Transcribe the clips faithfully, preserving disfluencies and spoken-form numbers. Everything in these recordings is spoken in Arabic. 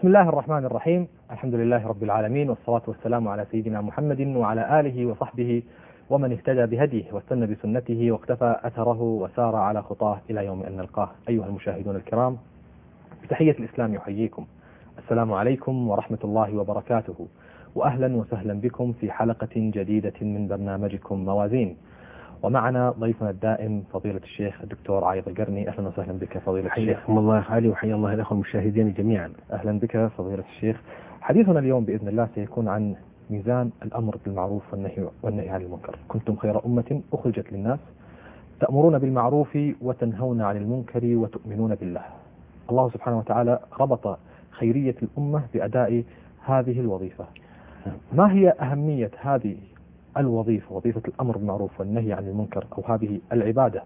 بسم الله الرحمن الرحيم. الحمد لله رب العالمين، والصلاة والسلام على سيدنا محمد وعلى آله وصحبه ومن اهتدى بهديه واستنى بسنته واقتفى أثره وسار على خطاه إلى يوم أن نلقاه. أيها المشاهدون الكرام، بتحية الإسلام يحييكم، السلام عليكم ورحمة الله وبركاته، وأهلا وسهلا بكم في حلقة جديدة من برنامجكم موازين. ومعنا ضيفنا الدائم فضيلة الشيخ الدكتور عايض القرني. أهلا وسهلا بك فضيلة الشيخ. حياكم الله علي، وحيا الله الأخوة المشاهدين جميعا. أهلا بك فضيلة الشيخ. حديثنا اليوم بإذن الله سيكون عن ميزان الأمر بالمعروف والنهي والنهي عن المنكر. كنتم خير أمة أخرجت للناس تأمرون بالمعروف وتنهون عن المنكر وتؤمنون بالله. الله سبحانه وتعالى ربط خيرية الأمة بأداء هذه الوظيفة. ما هي أهمية هذه الوظيفة، وظيفة الأمر بالمعروف والنهي عن المنكر، أو هذه العبادة،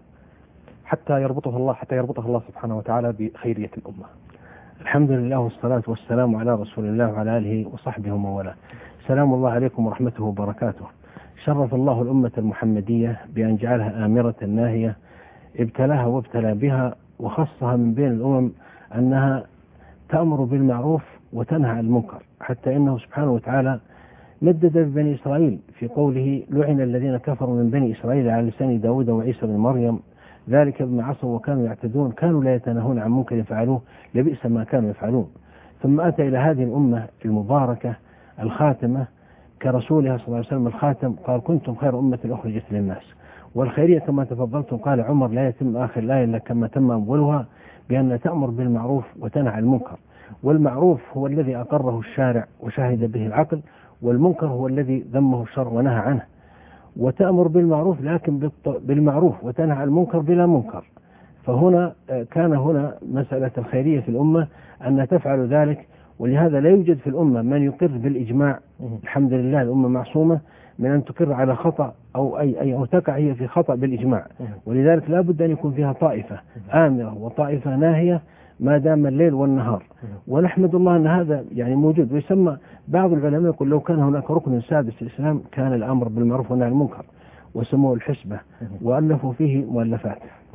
حتى يربطها الله حتى يربطها الله سبحانه وتعالى بخيرية الأمة؟ الحمد لله والصلاة والسلام على رسول الله وعلى آله وصحبه ومن والاه. سلام الله عليكم ورحمته وبركاته. شرف الله الأمة المحمدية بأن جعلها آمرة ناهية، ابتلاها وابتلى بها وخصها من بين الأمم أنها تأمر بالمعروف وتنهى عن المنكر، حتى إنه سبحانه وتعالى ندد ببني إسرائيل في قوله: لعن الذين كفروا من بني إسرائيل على لسان داود وعيسى بن مريم ذلك بما عصوا وكانوا يعتدون كانوا لا يتناهون عن منكر يفعلوه لبئس ما كانوا يفعلون. ثم أتى إلى هذه الأمة المباركة الخاتمة كرسولها صلى الله عليه وسلم الخاتم، قال: كنتم خير أمة أخرجت للناس. والخيرية كما تفضلتم قال عمر: لا يتم آخر الآية إلا كما تم أولها، بأن تأمر بالمعروف وتنهى عن المنكر. والمعروف هو الذي أقره الشارع وشهد به العقل، والمنكر هو الذي ذمه الشرع ونهى عنه. وتأمر بالمعروف لكن بالمعروف وتنهى عن المنكر بلا منكر. فهنا كان هنا مسألة الخيرية في الأمة أن تفعل ذلك، ولهذا لا يوجد في الأمة من يقر بالإجماع. الحمد لله الأمة معصومة من أن تقر على خطأ أو أي أي أو تقع هي في خطأ بالإجماع، ولذلك لا بد أن يكون فيها طائفة آمرة وطائفة ناهية ما دام الليل والنهار. ونحمد الله أن هذا يعني موجود. ويسمى بعض العلماء يقول: لو كان هناك ركن سادس في الإسلام كان الأمر بالمعروف والنهي عن المنكر، وسموه الحسبة، وألفوا فيه مؤلفات.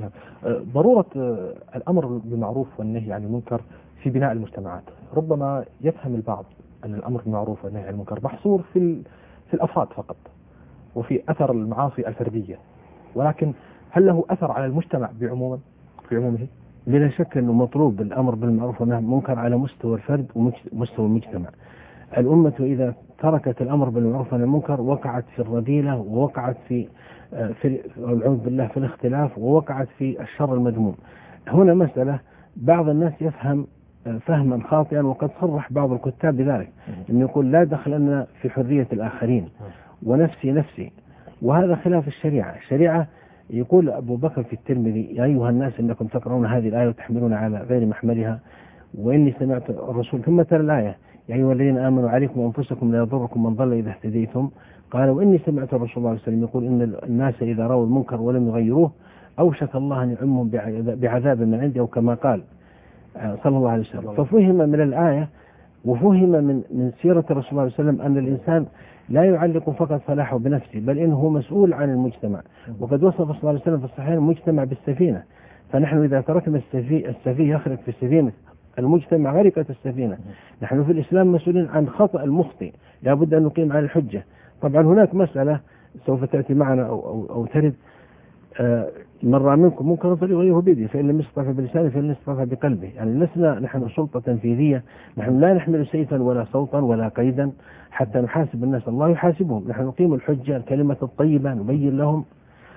ضرورة الأمر بالمعروف والنهي عن المنكر في بناء المجتمعات. ربما يفهم البعض أن الأمر بالمعروف والنهي عن المنكر محصور في في الأفراد فقط، وفي أثر المعاصي الفردية، ولكن هل له أثر على المجتمع بعموما في عمومه؟ بلا شك أنه مطلوب الأمر بالمعروف والنهي عن المنكر على مستوى الفرد ومستوى المجتمع. الأمة إذا تركت الأمر بالمعروف والنهي عن المنكر وقعت في الرذيلة، ووقعت في في العوذ بالله في الاختلاف، ووقعت في الشر المذموم. هنا مسألة بعض الناس يفهم فهما خاطئا، وقد صرح بعض الكتاب بذلك، أن يقول: لا دخل لنا في حرية الآخرين ونفسي نفسي، وهذا خلاف الشريعة. الشريعة يقول أبو بكر في الترمذي: يا أيها الناس إنكم تقرؤون هذه الآية وتحملون على غير محملها، وإني سمعت الرسول. ثم ترى الآية: يا أيها الذين آمنوا عليكم وأنفسكم لا يضركم من ضل إذا اهتديتم. قال: وإني سمعت الرسول صلى الله عليه وسلم يقول: إن الناس إذا رأوا المنكر ولم يغيروه أوشك الله أن يعمهم بعذاب من عنده، أو كما قال صلى الله عليه وسلم. ففهم من الآية وفهم من من سيرة الرسول صلى الله عليه وسلم أن الإنسان لا يعلق فقط فلاحه بنفسه، بل إنه مسؤول عن المجتمع. وقد وصف صلى الله عليه وسلم في الصحيح المجتمع بالسفينة. فنحن إذا تركنا السفي السفيه يخرج في السفينة، المجتمع غرقت السفينة. نحن في الإسلام مسؤولين عن خطأ المخطئ، لا بد أن نقيم على الحجة. طبعا هناك مسألة سوف تأتي معنا أو, أو, أو ترد: آه من رأى منكم منكرا فليغيره بيده، فإن لم يستطع بلسانه فإن لم يستطع بقلبه. يعني لسنا نحن سلطة تنفيذية، نحن لا نحمل سيفا ولا صوتا ولا قيدا حتى نحاسب الناس، الله يحاسبهم. نحن نقيم الحجة، الكلمة الطيبة، نبين لهم.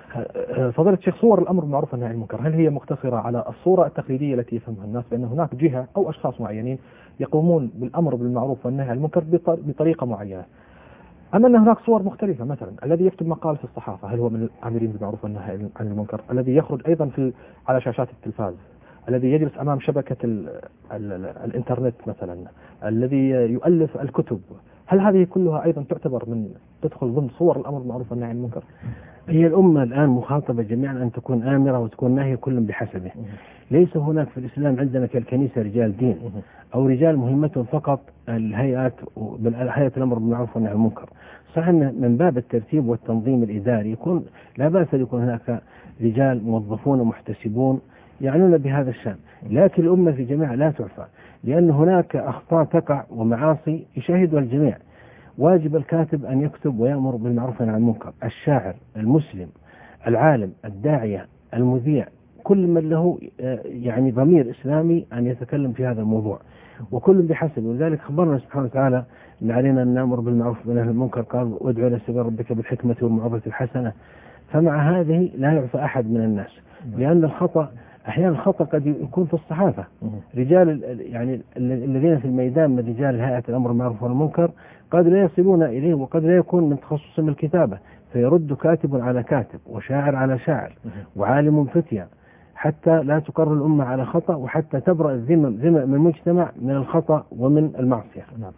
فضيلة الشيخ، صور الأمر بالمعروف والنهي عن المنكر هل هي مقتصرة على الصورة التقليدية التي يفهمها الناس بأن هناك جهة أو أشخاص معينين يقومون بالأمر بالمعروف والنهي عن المنكر بطريقة معينة، أم أن هناك صور مختلفة؟ مثلا الذي يكتب مقال في الصحافة هل هو من الآمرين بالمعروف والنهي عن المنكر؟ الذي يخرج أيضا في على شاشات التلفاز، الذي يجلس أمام شبكة ال ال ال الإنترنت مثلا، الذي يؤلف الكتب، هل هذه كلها أيضا تعتبر من تدخل ضمن صور الأمر بالمعروف والنهي عن المنكر؟ هي الأمة الآن مخاطبة جميعا أن تكون آمرة وتكون ناهية كل بحسبه. ليس هناك في الإسلام عندنا كالكنيسة رجال دين أو رجال مهمتهم فقط الهيئات هيئة الأمر بالمعروف والنهي عن المنكر. صحيح من باب الترتيب والتنظيم الإداري يكون لا بأس أن يكون هناك رجال موظفون ومحتسبون يعنون بهذا الشأن، لكن الأمة في جميع لا تعفى. لأن هناك أخطاء تقع ومعاصي يشاهدها الجميع. واجب الكاتب أن يكتب ويأمر بالمعروف والنهي عن المنكر، الشاعر، المسلم، العالم، الداعية، المذيع، كل من له يعني ضمير إسلامي أن يتكلم في هذا الموضوع، وكل بحسب. ولذلك خبرنا سبحانه وتعالى أن علينا أن نأمر بالمعروف والنهي عن المنكر، قال وادعو إلى سبيل ربك بالحكمة والموعظة الحسنة. فمع هذه لا يعفى أحد من الناس، لأن الخطأ أحيانا الخطأ قد يكون في الصحافة. رجال يعني الذين في الميدان من رجال هيئة الأمر بالمعروف والمنكر قد لا يصلون إليه، وقد لا يكون من تخصصهم الكتابة، فيرد كاتب على كاتب وشاعر على شاعر وعالم فتية، حتى لا تقر الأمة على خطأ، وحتى تبرأ الذمم من المجتمع من الخطأ ومن المعصية. نعم.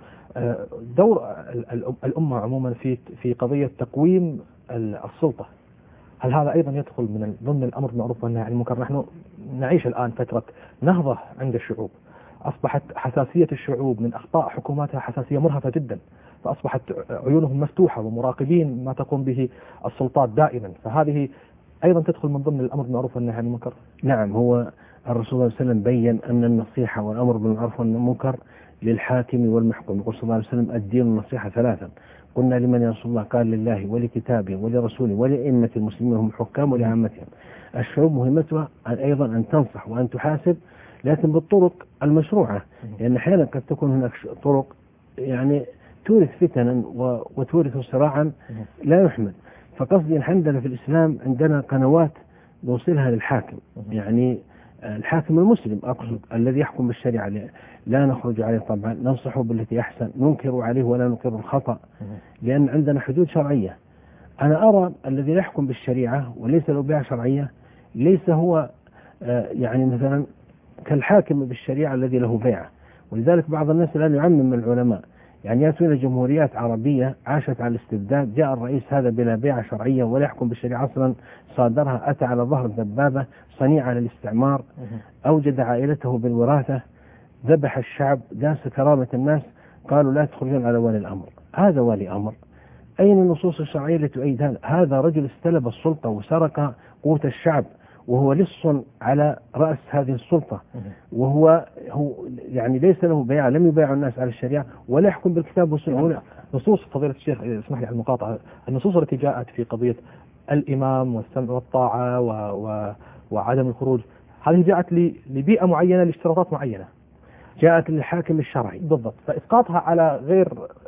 دور الأمة عموما في في قضية تقويم السلطة، هل هذا أيضا يدخل من ضمن الأمر بالمعروف والنهي عن المنكر؟ نحن نعيش الآن فترة نهضة عند الشعوب، أصبحت حساسية الشعوب من أخطاء حكوماتها حساسية مرهفة جدا، فأصبحت عيونهم مفتوحة ومراقبين ما تقوم به السلطات دائما، فهذه أيضا تدخل من ضمن الأمر بالمعروف والنهي عن المنكر. نعم، هو الرسول صلى الله عليه وسلم بين أن النصيحة والأمر بالمعروف والنهي عن المنكر للحاكم والمحكوم. يقول صلى الله عليه وسلم الدين النصيحة ثلاثا. قلنا لمن يا رسول الله؟ قال لله ولكتابه ولرسوله ولأئمة المسلمين هم حكام ولعامتهم. الشعوب مهمتها أيضا أن تنصح وأن تحاسب، لكن بالطرق المشروعة، لأن أحيانا قد تكون هناك طرق يعني تورث فتنا وتورث صراعا لا يحمد. فقصدي عندنا في الإسلام عندنا قنوات نوصلها للحاكم، يعني الحاكم المسلم أقصد الذي يحكم بالشريعة، لا نخرج عليه طبعا، ننصحه بالتي أحسن، ننكر عليه ولا نقر الخطأ، لأن عندنا حدود شرعية. أنا أرى الذي يحكم بالشريعة وليس له بيعة شرعية ليس هو يعني مثلا كالحاكم بالشريعة الذي له بيعة. ولذلك بعض الناس الآن يعمم من العلماء، يعني يأتون جمهوريات عربية عاشت على الاستبداد، جاء الرئيس هذا بلا بيعة شرعية ولا يحكم بالشريعة أصلا، صادرها، أتى على ظهر دبابة صنيعة للاستعمار، أوجد عائلته بالوراثة، ذبح الشعب، داس كرامة الناس، قالوا لا تخرجون على ولي الأمر. هذا ولي أمر؟ أين النصوص الشرعية التي تؤيد هذا؟ هذا رجل استلب السلطة وسرق قوت الشعب، وهو لص على رأس هذه السلطة، وهو هو يعني ليس له بيعة، لم يبايع الناس على الشريعة ولا يحكم بالكتاب والسنة. نصوص فضيلة الشيخ اسمح لي على المقاطعة، النصوص التي جاءت في قضية الإمام والسمع والطاعة و... و... وعدم الخروج، هذه جاءت لبيئة معينة لاشتراطات معينة، جاءت للحاكم الشرعي بالضبط، فإسقاطها على غير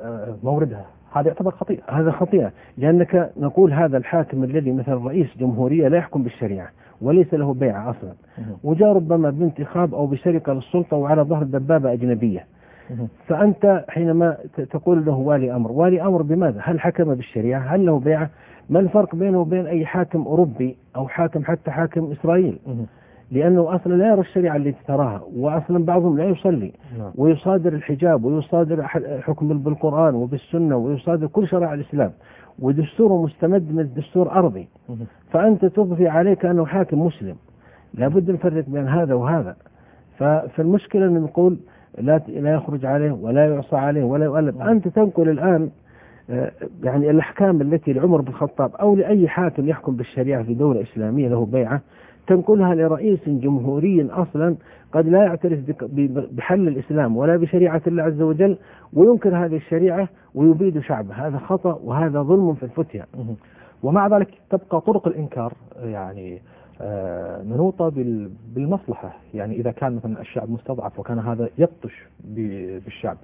موردها هذا يعتبر خطيئة. هذا خطيئة، لأنك نقول هذا الحاكم الذي مثل رئيس جمهورية لا يحكم بالشريعة وليس له بيعة أصلا، وجاء ربما بانتخاب أو بسرقة للسلطة وعلى ظهر دبابة أجنبية، فأنت حينما تقول له والي أمر، والي أمر بماذا؟ هل حكم بالشريعة؟ هل له بيعة؟ ما الفرق بينه وبين أي حاكم أوروبي أو حاكم حتى حاكم إسرائيل؟ لأنه أصلا لا يرى الشريعة التي تراها، وأصلا بعضهم لا يصلي ويصادر الحجاب ويصادر حكم بالقرآن وبالسنة ويصادر كل شرائع الإسلام، ودستوره مستمد من دستور أرضي، فأنت تضفي عليك أنه حاكم مسلم. لابد نفرق بين هذا وهذا. فالمشكلة أن نقول لا لا يخرج عليه ولا يعصى عليه ولا يؤلف. أنت تنقل الآن يعني الأحكام التي لعمر بن الخطاب أو لأي حاكم يحكم بالشريعة في دولة إسلامية له بيعة، تنقلها لرئيس جمهوري أصلا قد لا يعترف بحل الإسلام ولا بشريعة الله عز وجل، وينكر هذه الشريعة ويبيد شعبه. هذا خطأ وهذا ظلم في الفتية. ومع ذلك تبقى طرق الإنكار يعني منوطة بالمصلحة، يعني إذا كان مثلا الشعب مستضعف وكان هذا يبطش بالشعب،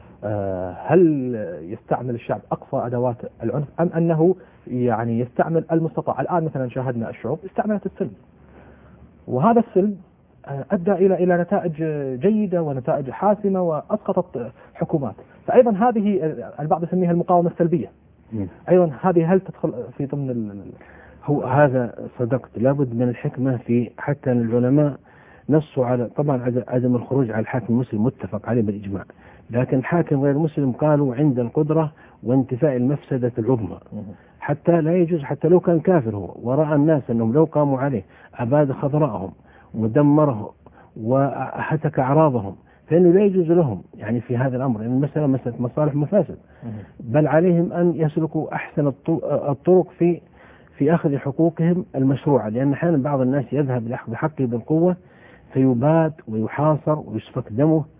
هل يستعمل الشعب أقصى أدوات العنف أم أنه يعني يستعمل المستطاع؟ الآن مثلا شاهدنا الشعوب استعملت السلم، وهذا السلم أدى إلى إلى نتائج جيدة ونتائج حاسمة وأسقطت حكومات. فأيضا هذه البعض يسميها المقاومة السلبية، أيضا هذه هل تدخل في ضمن ال... هو هذا صدقت، لابد من الحكمة في حتى العلماء نصوا على طبعا عدم الخروج على الحاكم المسلم متفق عليه بالإجماع، لكن الحاكم غير مسلم قالوا عند القدرة وانتفاء المفسدة العظمى، حتى لا يجوز حتى لو كان كافر هو ورأى الناس أنهم لو قاموا عليه أباد خضراءهم ودمرهم وهتك أعراضهم، فإنه لا يجوز لهم يعني في هذا الأمر، لأن يعني المسألة مسألة مصالح مفاسد، بل عليهم أن يسلكوا أحسن الطرق في في أخذ حقوقهم المشروعة، لأن أحيانا بعض الناس يذهب لأخذ حقه بالقوة فيباد ويحاصر ويسفك دمه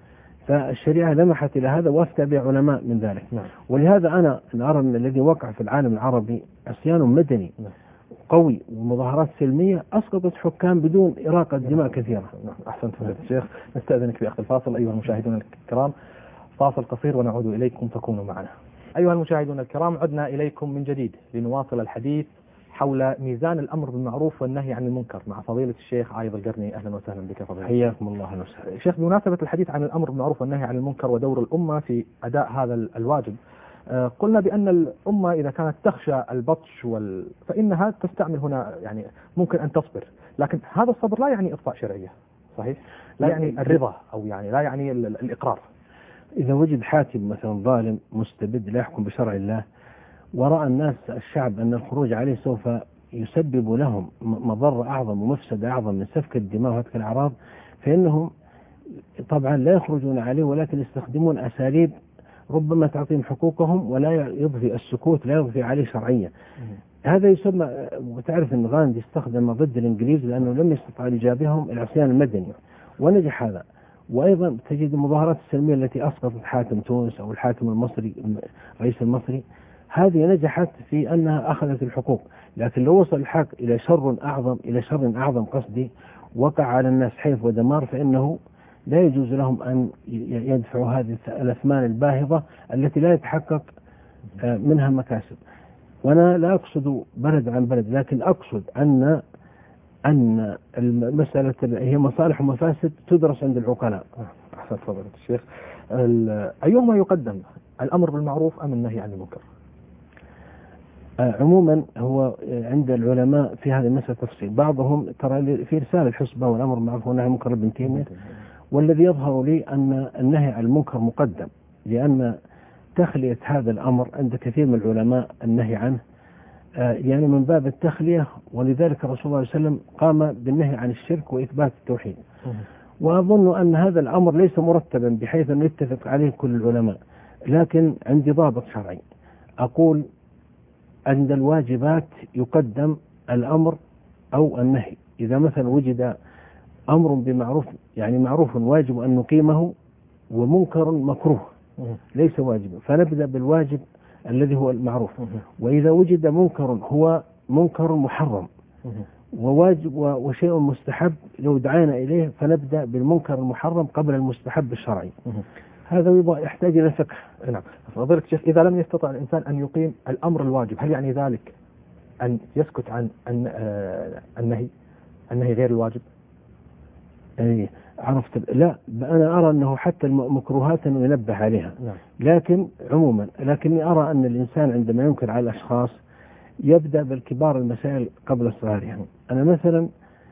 فالشريعة لمحت إلى هذا وافتى به علماء من ذلك. نعم. ولهذا أنا أرى أن الذي وقع في العالم العربي عصيان مدني نعم. قوي ومظاهرات سلمية أسقطت حكام بدون إراقة دماء كثيرة. نعم. أحسنت فضيلة الشيخ. نستأذنك في أخذ الفاصل أيها المشاهدون الكرام، فاصل قصير ونعود إليكم، فكونوا معنا. أيها المشاهدون الكرام، عدنا إليكم من جديد لنواصل الحديث حول ميزان الأمر بالمعروف والنهي عن المنكر مع فضيلة الشيخ عايض القرني. أهلا وسهلا بك فضيلة. حياكم الله. أهلا وسهلا. شيخ، بمناسبة الحديث عن الأمر بالمعروف والنهي عن المنكر ودور الأمة في أداء هذا الواجب، قلنا بأن الأمة إذا كانت تخشى البطش وال... فإنها تستعمل هنا، يعني ممكن أن تصبر، لكن هذا الصبر لا يعني إطفاء شرعية، صحيح؟ لا يعني الرضا، أو يعني لا يعني الإقرار. إذا وجد حاكم مثلا ظالم مستبد لا يحكم بشرع الله، ورأى الناس الشعب أن الخروج عليه سوف يسبب لهم مضرة أعظم ومفسدة أعظم من سفك الدماء وهتك الأعراض، فإنهم طبعا لا يخرجون عليه، ولكن يستخدمون أساليب ربما تعطيهم حقوقهم ولا يضفي السكوت، لا يضفي عليه شرعية. هذا يسمى، وتعرف أن غاندي استخدم ضد الإنجليز لأنه لم يستطع أن يجابههم العصيان المدني، ونجح هذا. وأيضا تجد المظاهرات السلمية التي أسقطت حاكم تونس أو الحاكم المصري الرئيس المصري، هذه نجحت في أنها أخذت الحقوق، لكن لو وصل الحق إلى شر أعظم إلى شر أعظم قصدي وقع على الناس حيف ودمار، فإنه لا يجوز لهم أن يدفعوا هذه الأثمان الباهظة التي لا يتحقق منها مكاسب. وأنا لا أقصد بلد عن بلد، لكن أقصد أن أن المسألة هي مصالح ومفاسد تدرس عند العقلاء. أحسن فضيلة الشيخ. أيهما يقدم، الأمر بالمعروف أم النهي عن المنكر؟ عموما هو عند العلماء في هذه المسألة تفصيل. بعضهم ترى في رسالة الحسبة والأمر بالمعروف والنهي عن المنكر ابن تيمية، والذي يظهر لي أن النهي عن المنكر مقدم، لأن تخلية هذا الأمر عند كثير من العلماء النهي عنه يعني من باب التخلية، ولذلك الرسول صلى الله عليه وسلم قام بالنهي عن الشرك وإثبات التوحيد. وأظن أن هذا الأمر ليس مرتبا بحيث أن يتفق عليه كل العلماء، لكن عندي ضابط شرعي. أقول عند الواجبات يقدم الأمر أو النهي. إذا مثلا وجد أمر بمعروف، يعني معروف واجب أن نقيمه، ومنكر مكروه ليس واجبا، فنبدأ بالواجب الذي هو المعروف. وإذا وجد منكر هو منكر محرم وواجب وشيء مستحب لو دعينا إليه، فنبدأ بالمنكر المحرم قبل المستحب الشرعي. هذا يحتاج إلى فقه. نعم. فضيلة الشيخ، إذا لم يستطع الإنسان أن يقيم الأمر الواجب، هل يعني ذلك أن يسكت عن النهي النهي غير الواجب؟ أي عرفت. لا، أنا أرى أنه حتى المكروهات أنه ينبه عليها. نعم. لكن عموما، لكني أرى أن الإنسان عندما ينكر على الأشخاص يبدأ بالكبار المسائل قبل الصغار. أنا مثلا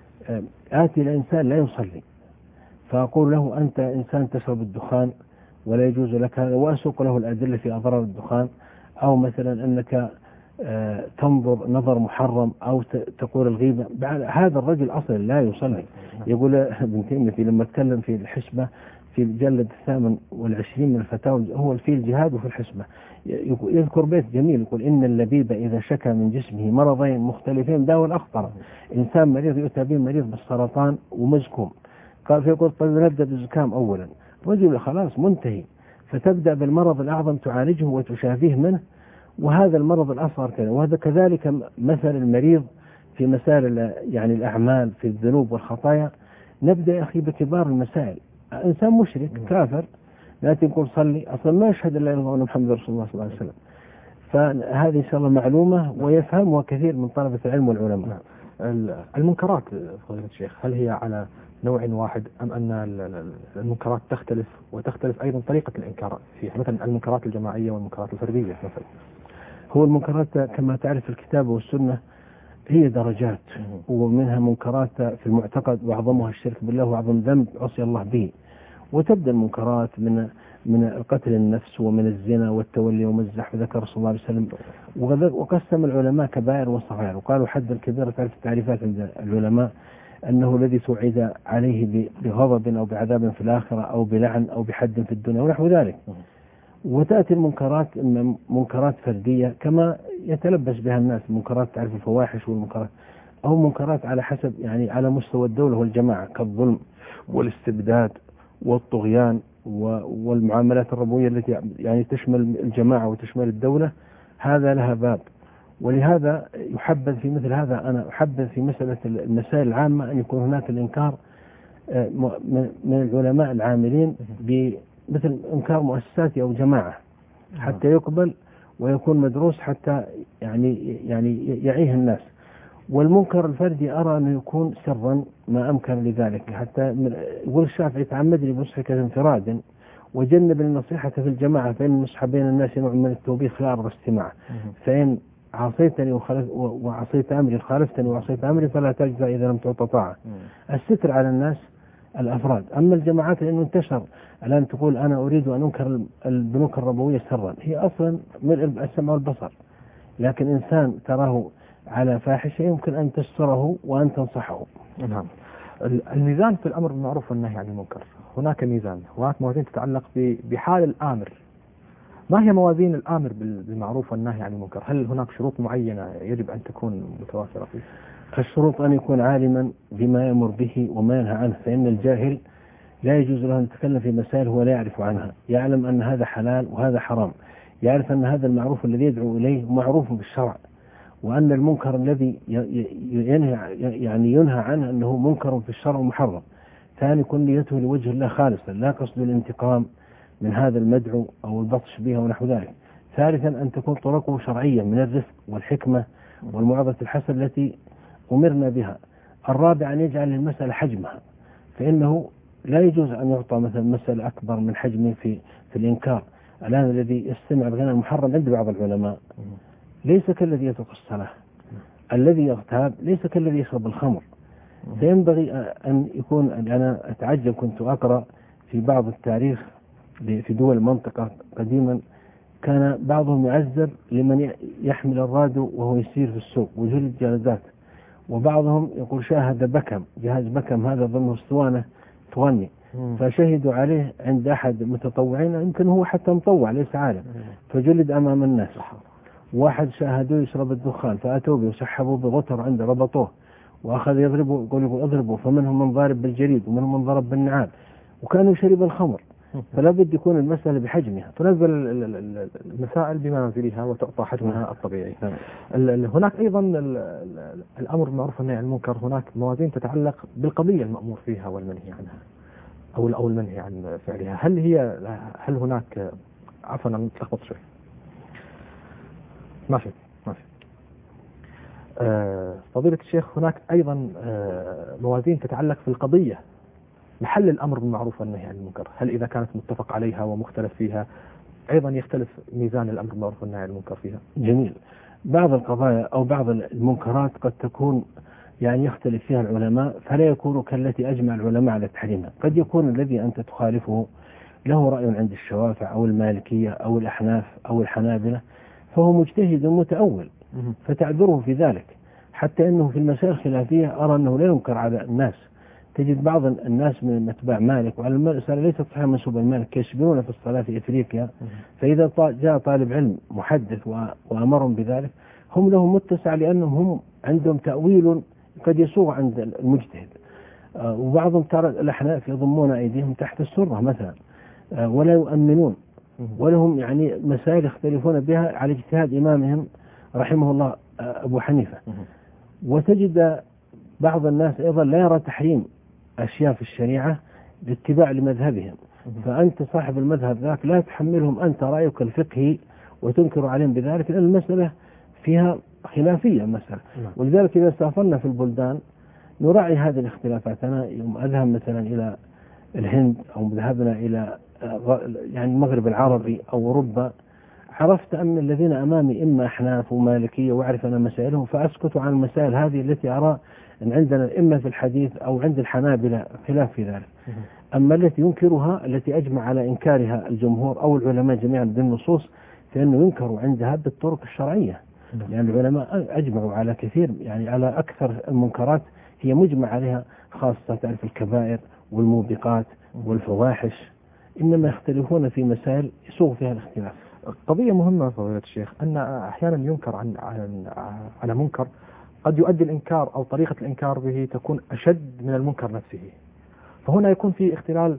آتي لإنسان لا يصلي، فأقول له أنت إنسان تشرب الدخان ولا يجوز لك هذا، وأسوق له الأدلة في أضرار الدخان، أو مثلا أنك تنظر نظر محرم، أو تقول الغيبة. هذا الرجل أصلا لا يصلي. يقول ابن تيمية لما تكلم في الحسبة في الجلد الثامن والعشرين من الفتاوى، هو في الجهاد وفي الحسبة، يذكر بيت جميل يقول إن اللبيب إذا شكى من جسمه مرضين مختلفين داوى الأخطر. إنسان مريض يؤتى به مريض بالسرطان ومزكوم، قال فيقول طيب نبدأ بالزكام أولا، رجل خلاص منتهي، فتبدأ بالمرض الأعظم تعالجه وتشافيه منه، وهذا المرض الأصغر كذا. وهذا كذلك مثل المريض في مسائل يعني الأعمال في الذنوب والخطايا، نبدأ يا أخي بكبار المسائل. إنسان مشرك كافر لا تقول صلي، أصلا ما يشهد إلا الله وأن محمد رسول الله صلى الله عليه وسلم. فهذه إن شاء الله معلومة ويفهمها كثير من طلبة العلم والعلماء. المنكرات فضيلة الشيخ، هل هي على نوع واحد أم أن المنكرات تختلف، وتختلف أيضا طريقة الإنكار فيها، مثلا المنكرات الجماعية والمنكرات الفردية مثلا؟ هو المنكرات كما تعرف الكتاب والسنة هي درجات، ومنها منكرات في المعتقد وأعظمها الشرك بالله وأعظم ذنب عصي الله به، وتبدأ المنكرات من من قتل النفس ومن الزنا والتولي ومزح، وذكر صلى الله عليه وسلم. وقسم العلماء كبائر وصغائر، وقالوا حد الكبيرة تعرف التعريفات عند العلماء أنه الذي توعد عليه بغضب أو بعذاب في الآخرة أو بلعن أو بحد في الدنيا ونحو ذلك. وتأتي المنكرات إما منكرات فردية كما يتلبس بها الناس، منكرات تعرف الفواحش والمنكرات، أو منكرات على حسب يعني على مستوى الدولة والجماعة كالظلم والاستبداد والطغيان والمعاملات الربوية التي يعني تشمل الجماعة وتشمل الدولة، هذا لها باب. ولهذا يحبذ في مثل هذا، أنا أحبذ في مسألة المسائل العامة أن يكون هناك الإنكار من العلماء العاملين بمثل إنكار مؤسسات أو جماعة حتى يقبل ويكون مدروس حتى يعني يعني يعيه الناس. والمنكر الفردي أرى أنه يكون سرا ما أمكن لذلك، حتى يقول الشافعي تعمدني بنصحك انفراد وجنب النصيحة في الجماعة، فإن النصح بين الناس نوع من التوبيخ لا أرضى استماع، فإن عصيتني وعصيت أمري خالفتني وعصيت أمري فلا تجزى إذا لم تعطى طاعة. الستر على الناس الأفراد. أما الجماعات لأنه انتشر الآن تقول أنا أريد أن أنكر البنوك الربوية سرا، هي أصلا من السمع والبصر، لكن إنسان تراه على فاحشة يمكن أن تستره وأن تنصحه. نعم. الميزان في الأمر بالمعروف والنهي عن المنكر، هناك ميزان، هناك موازين تتعلق بحال الآمر. ما هي موازين الآمر بالمعروف والنهي عن المنكر؟ هل هناك شروط معينة يجب أن تكون متوافرة فيه؟ الشروط أن يكون عالما بما يأمر به وما ينهى عنه، فإن الجاهل لا يجوز له أن يتكلم في مسائل هو لا يعرف عنها، يعلم أن هذا حلال وهذا حرام، يعرف أن هذا المعروف الذي يدعو إليه معروف بالشرع، وأن المنكر الذي ينهى يعني ينهى عنه أنه منكر في الشرع ومحرم. ثاني يكون نيته لوجه الله خالصا، لا قصد الانتقام من هذا المدعو أو البطش به ونحو ذلك. ثالثا أن تكون طرقه شرعية من الرفق والحكمة والموعظة الحسنة التي أمرنا بها. الرابع أن يجعل المسألة حجمها، فإنه لا يجوز أن يعطى مثلا مسألة أكبر من حجمه في في الإنكار. الآن الذي يستمع الغناء المحرم عند بعض العلماء ليس كالذي يترك الصلاة، الذي يغتاب ليس كالذي يشرب الخمر. فينبغي أن يكون، أنا أتعجب كنت أقرأ في بعض التاريخ في دول المنطقة قديما كان بعضهم يعذر لمن يحمل الراديو وهو يسير في السوق وجلد جلدات، وبعضهم يقول شاهد بكم، جهاز بكم هذا ظنه اسطوانة تغني، فشهدوا عليه عند أحد المتطوعين، يمكن هو حتى مطوع ليس عالم، فجلد أمام الناس. واحد شاهدوه يشرب الدخان فأتوا به وسحبوا بغتر عنده ربطوه وأخذ يضربوا، يقول يقول اضربوا، فمنهم من ضارب بالجريد ومنهم من ضرب بالنعال، وكانوا يشرب الخمر. فلا بد يكون المسألة بحجمها، تنزل المسائل بمنازلها وتعطى حجمها الطبيعي. هناك أيضا الأمر بالمعروف والنهي عن المنكر، هناك موازين تتعلق بالقضية المأمور فيها والمنهي عنها أو أو المنهي عن فعلها. هل هي هل هناك عفوا أنا تلخبط شوي ماشي ماشي آه فضيلة الشيخ، هناك أيضا آه موازين تتعلق في القضية محل الأمر بالمعروف والنهي عن المنكر. هل إذا كانت متفق عليها ومختلف فيها أيضا يختلف ميزان الأمر بالمعروف والنهي عن المنكر فيها؟ جميل. بعض القضايا أو بعض المنكرات قد تكون يعني يختلف فيها العلماء، فلا يكون كالتي أجمع العلماء على تحريمها. قد يكون الذي أنت تخالفه له رأي عند الشوافع أو المالكية أو الأحناف أو الحنابلة، فهو مجتهد متأول فتعذره في ذلك، حتى أنه في المسائل الخلافية أرى أنه لا ينكر على الناس. تجد بعض الناس من أتباع مالك، وعلى المسألة ليست صحيحة منسوب المالك، يشبهون في الصلاة في إفريقيا، فإذا جاء طالب علم محدث وأمرهم بذلك هم لهم متسع، لأنهم هم عندهم تأويل قد يسوغ عند المجتهد. وبعضهم ترى الأحناف يضمون أيديهم تحت السرة مثلا ولا يؤمنون، ولهم يعني مسائل يختلفون بها على اجتهاد إمامهم رحمه الله أبو حنيفة. وتجد بعض الناس أيضا لا يرى تحريم أشياء في الشريعة لاتباع لمذهبهم، فأنت صاحب المذهب ذاك لا تحملهم أنت رأيك الفقهي وتنكر عليهم بذلك، لأن المسألة فيها خلافية مسألة. ولذلك إذا سافرنا في البلدان نراعي هذه الاختلافات. أنا يوم أذهب مثلا إلى الهند أو ذهبنا إلى يعني المغرب العربي أو أوروبا، عرفت أن الذين أمامي إما أحناف ومالكية وأعرف أنا مسائلهم، فأسكت عن المسائل هذه التي أرى أن عندنا إما في الحديث أو عند الحنابلة خلاف في ذلك. أما التي ينكرها التي أجمع على إنكارها الجمهور أو العلماء جميعا بالنصوص، فإنه ينكر عندها بالطرق الشرعية. يعني العلماء أجمعوا على كثير، يعني على أكثر المنكرات هي مجمع عليها، خاصة تعرف الكبائر والموبقات والفواحش، إنما يختلفون في مسائل يسوغ فيها الاختلاف. قضية مهمة فضيلة الشيخ، أن أحيانا ينكر عن عن على منكر قد يؤدي الإنكار أو طريقة الإنكار به تكون أشد من المنكر نفسه، فهنا يكون في اختلال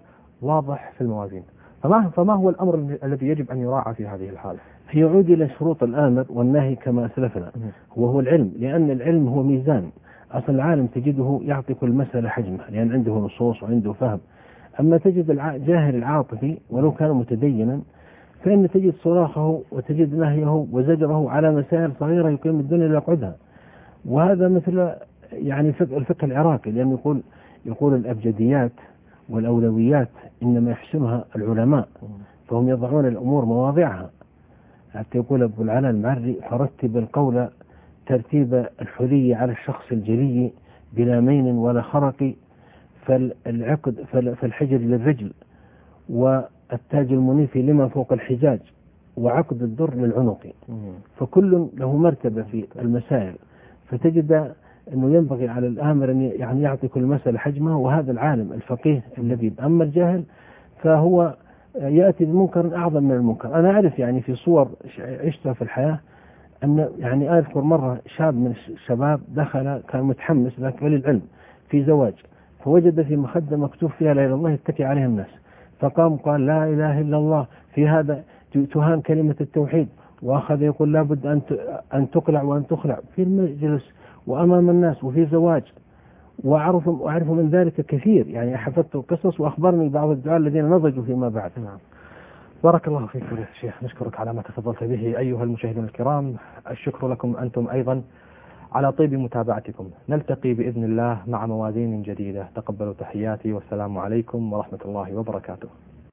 واضح في الموازين. فما فما هو الأمر الذي يجب أن يراعى في هذه الحالة؟ يعود إلى شروط الآمر والنهي كما أسلفنا، وهو العلم، لأن العلم هو ميزان. أصل العالم تجده يعطي كل مسألة حجمها لأن عنده نصوص وعنده فهم. أما تجد الجاهل العاطفي ولو كان متدينا فإن تجد صراخه وتجد نهيه وزجره على مسائل صغيرة يقيم الدنيا ليقعدها. وهذا مثل يعني الفقه العراقي، لأنه يقول يقول الأبجديات والأولويات إنما يحسنها العلماء، فهم يضعون الأمور مواضعها. حتى يقول أبو العلاء المعري: فرتب القول ترتيب الحلي على الشخص الجلي بلا مين ولا خرق، فالعقد فالحجر للرجل والتاج المنيف لما فوق الحجاج وعقد الدر للعنق. فكل له مرتبة في المسائل، فتجد أنه ينبغي على الآمر أن يعني يعطي كل مسألة حجمها. وهذا العالم الفقيه الذي، أما الجاهل فهو يأتي بمنكر أعظم من المنكر. أنا أعرف يعني في صور عشتها في الحياة أن يعني أذكر مرة شاب من الشباب دخل كان متحمس لكن للعلم في زواج، فوجد في مخدة مكتوب فيها لا إله إلا الله يتكي عليها الناس، فقام قال لا إله إلا الله، في هذا تهان كلمة التوحيد، وأخذ يقول لابد أن أن تقلع وأن تخلع في المجلس وأمام الناس وفي زواج. وأعرف أعرف من ذلك كثير، يعني حفظت القصص وأخبرني بعض الدعاة الذين نضجوا فيما بعد. نعم. بارك الله فيك يا شيخ، نشكرك على ما تفضلت به. أيها المشاهدون الكرام، الشكر لكم أنتم أيضا على طيب متابعتكم. نلتقي بإذن الله مع موازين جديدة. تقبلوا تحياتي والسلام عليكم ورحمة الله وبركاته.